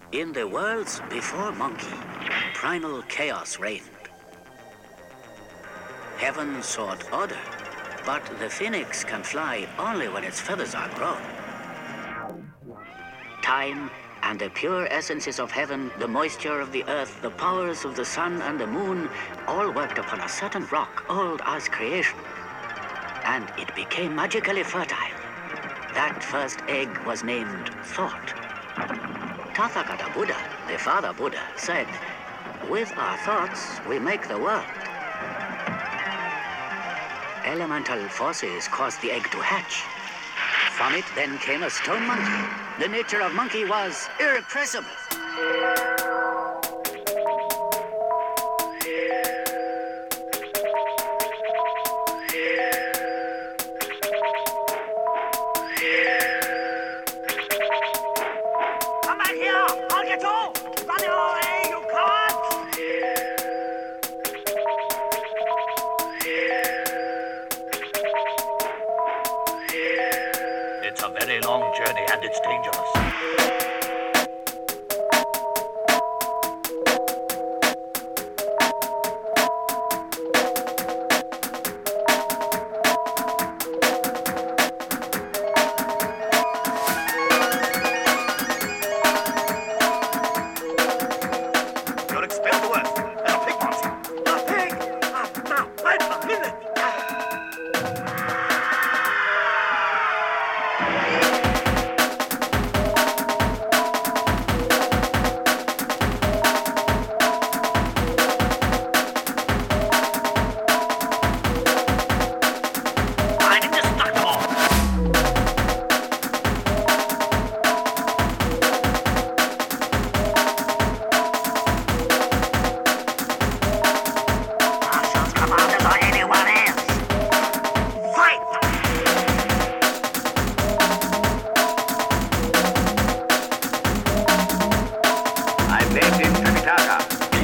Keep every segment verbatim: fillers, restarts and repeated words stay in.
In the worlds before Monkey, primal chaos reigned. Heaven sought order, but the phoenix can fly only when its feathers are grown. Time and the pure essences of heaven, the moisture of the earth, the powers of the sun and the moon, all worked upon a certain rock old as creation. And it became magically fertile. That first egg was named Thought. Tathagata Buddha, the father Buddha, said, "With our thoughts, we make the world." Elemental forces caused the egg to hatch. From it then came a stone monkey. The nature of monkey was irrepressible. Come back here! I'll get you! Run away, you coward! It's a very long journey and it's dangerous. You're expelled to Earth, and a pig wants you. A pig? Ah, now, wait a minute. I'm indestructible. Marshall's commanders or anyone else. Fight! I'm named in Tripitaka.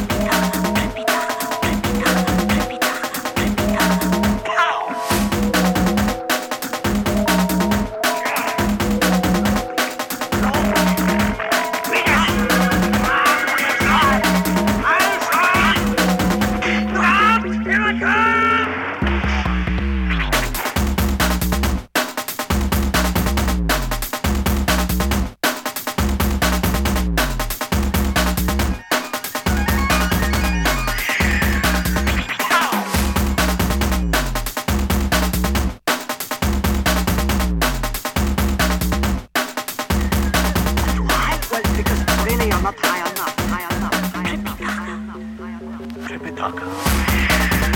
Pow! Here I come! Why? Well, because really you're not high enough, high enough, high enough, high enough, high enough. Tripitaka.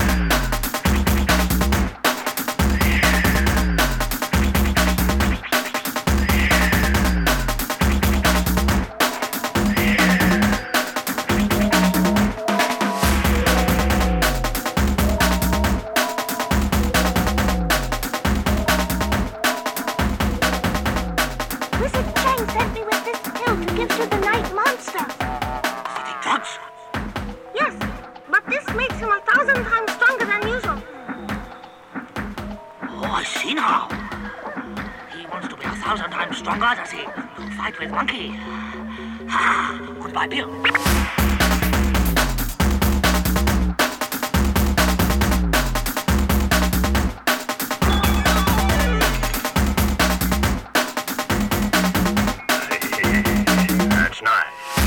Wizard Chang sent me with this pill to give to the night monster. City drugs? Yes, but this makes him a thousand times stronger than usual. Oh, I see now. He wants to be a thousand times stronger, does he? To fight with Monkey. Ah, goodbye, Bill. That's nice.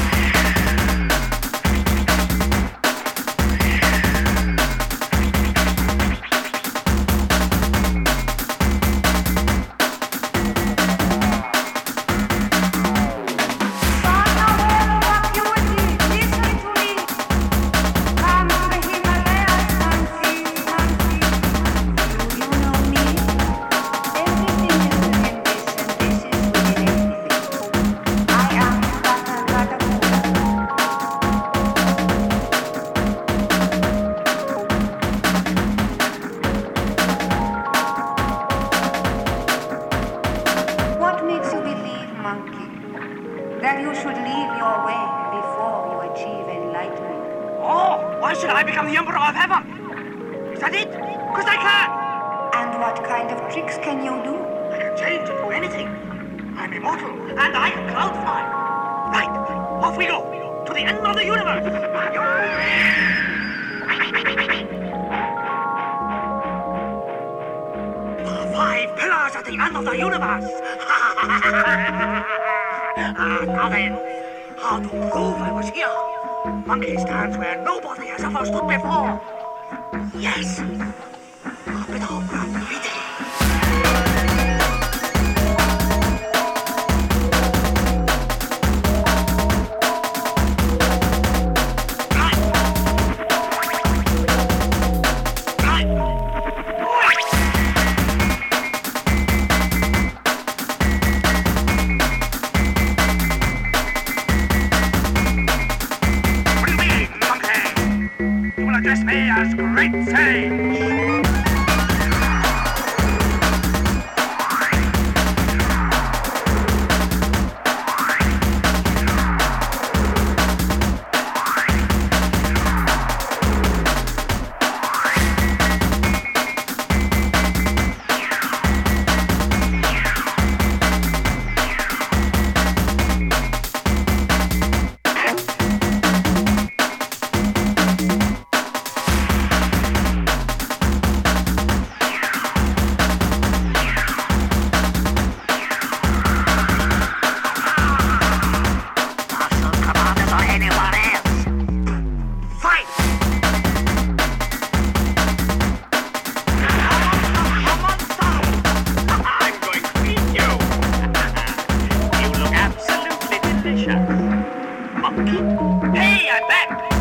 What makes you believe, monkey, that you should leave your way before you achieve enlightenment? Oh, why should I become the Emperor of Heaven? Is that it? Because I can. And what kind of tricks can you do? I can change into anything. I'm immortal, and I can cloud fly. Right. Off we go! To the end of the universe! Five pillars at the end of the universe! Ah, now then, how to prove I was here? Monkey stands where nobody has ever stood before. Yes. A bit of graffiti. Address me as Great Sage! Monkey? Hey, I'm back!